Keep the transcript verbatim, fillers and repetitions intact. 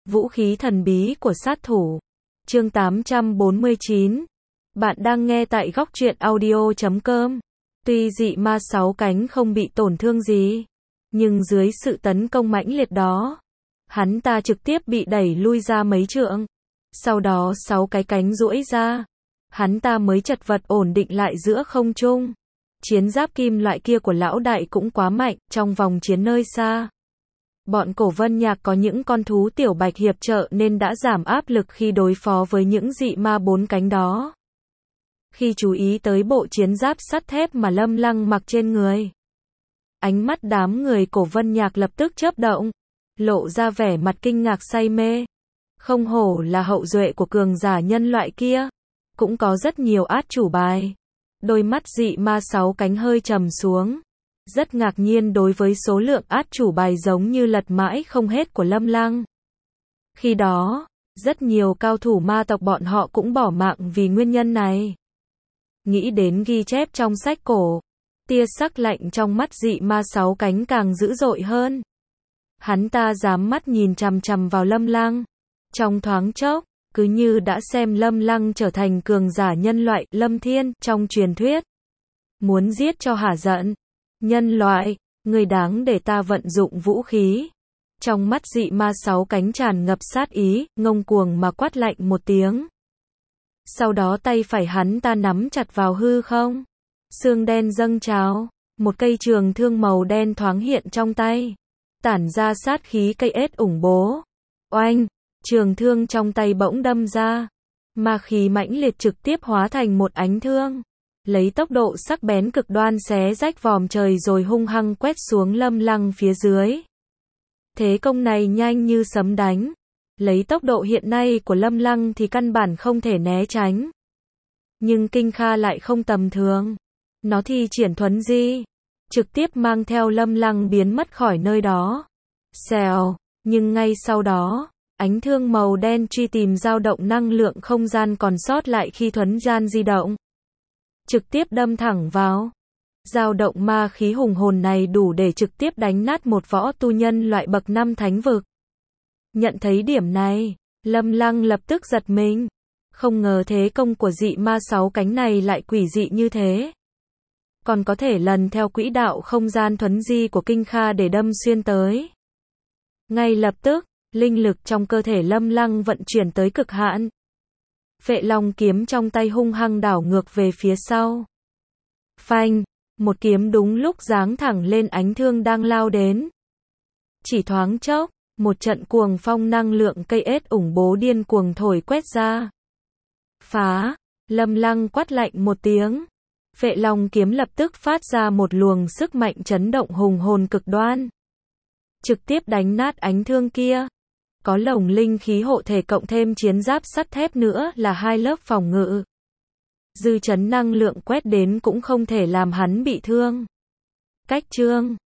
Vũ khí thần bí của sát thủ. Chương tám trăm bốn mươi chín. Bạn đang nghe tại góc truyện audio chấm com. Tuy dị ma sáu cánh không bị tổn thương gì, nhưng dưới sự tấn công mãnh liệt đó, hắn ta trực tiếp bị đẩy lui ra mấy trượng. Sau đó sáu cái cánh duỗi ra, hắn ta mới chật vật ổn định lại giữa không trung. Chiến giáp kim loại kia của lão đại cũng quá mạnh, trong vòng chiến nơi xa. Bọn Cổ Vân Nhạc có những con thú tiểu bạch hiệp trợ nên đã giảm áp lực khi đối phó với những dị ma bốn cánh đó. Khi chú ý tới bộ chiến giáp sắt thép mà Lâm Lăng mặc trên người, ánh mắt đám người Cổ Vân Nhạc lập tức chớp động, lộ ra vẻ mặt kinh ngạc say mê. Không hổ là hậu duệ của cường giả nhân loại kia, cũng có rất nhiều át chủ bài. Đôi mắt dị ma sáu cánh hơi trầm xuống, rất ngạc nhiên đối với số lượng át chủ bài giống như lật mãi không hết của Lâm Lăng. Khi đó, rất nhiều cao thủ ma tộc bọn họ cũng bỏ mạng vì nguyên nhân này. Nghĩ đến ghi chép trong sách cổ, tia sắc lạnh trong mắt dị ma sáu cánh càng dữ dội hơn. Hắn ta dám mắt nhìn chằm chằm vào Lâm Lăng. Trong thoáng chốc, cứ như đã xem Lâm Lăng trở thành cường giả nhân loại, Lâm Thiên, trong truyền thuyết. Muốn giết cho hả giận. Nhân loại, người đáng để ta vận dụng vũ khí. Trong mắt dị ma sáu cánh tràn ngập sát ý, ngông cuồng mà quát lạnh một tiếng. Sau đó tay phải hắn ta nắm chặt vào hư không. Xương đen dâng trào, một cây trường thương màu đen thoáng hiện trong tay, tản ra sát khí cây ết ủng bố. Oanh, trường thương trong tay bỗng đâm ra, ma khí mãnh liệt trực tiếp hóa thành một ánh thương, lấy tốc độ sắc bén cực đoan xé rách vòm trời rồi hung hăng quét xuống Lâm Lăng phía dưới. Thế công này nhanh như sấm đánh, lấy tốc độ hiện nay của Lâm Lăng thì căn bản không thể né tránh. Nhưng Kinh Kha lại không tầm thường, nó thi triển thuấn di, trực tiếp mang theo Lâm Lăng biến mất khỏi nơi đó. Xèo, nhưng ngay sau đó, ánh thương màu đen truy tìm dao động năng lượng không gian còn sót lại khi thuấn gian di động, trực tiếp đâm thẳng vào. Dao động ma khí hùng hồn này đủ để trực tiếp đánh nát một võ tu nhân loại bậc năm thánh vực. Nhận thấy điểm này, Lâm Lăng lập tức giật mình. Không ngờ thế công của dị ma sáu cánh này lại quỷ dị như thế. Còn có thể lần theo quỹ đạo không gian thuấn di của Kinh Kha để đâm xuyên tới. Ngay lập tức, linh lực trong cơ thể Lâm Lăng vận chuyển tới cực hạn. Phệ Long kiếm trong tay hung hăng đảo ngược về phía sau. Phanh, một kiếm đúng lúc giáng thẳng lên ánh thương đang lao đến. Chỉ thoáng chốc, một trận cuồng phong năng lượng cây ết ủng bố điên cuồng thổi quét ra. Phá, Lâm Lăng quát lạnh một tiếng. Phệ Long kiếm lập tức phát ra một luồng sức mạnh chấn động hùng hồn cực đoan, trực tiếp đánh nát ánh thương kia. Có lồng linh khí hộ thể cộng thêm chiến giáp sắt thép nữa là hai lớp phòng ngự. Dư chấn năng lượng quét đến cũng không thể làm hắn bị thương. Cách chương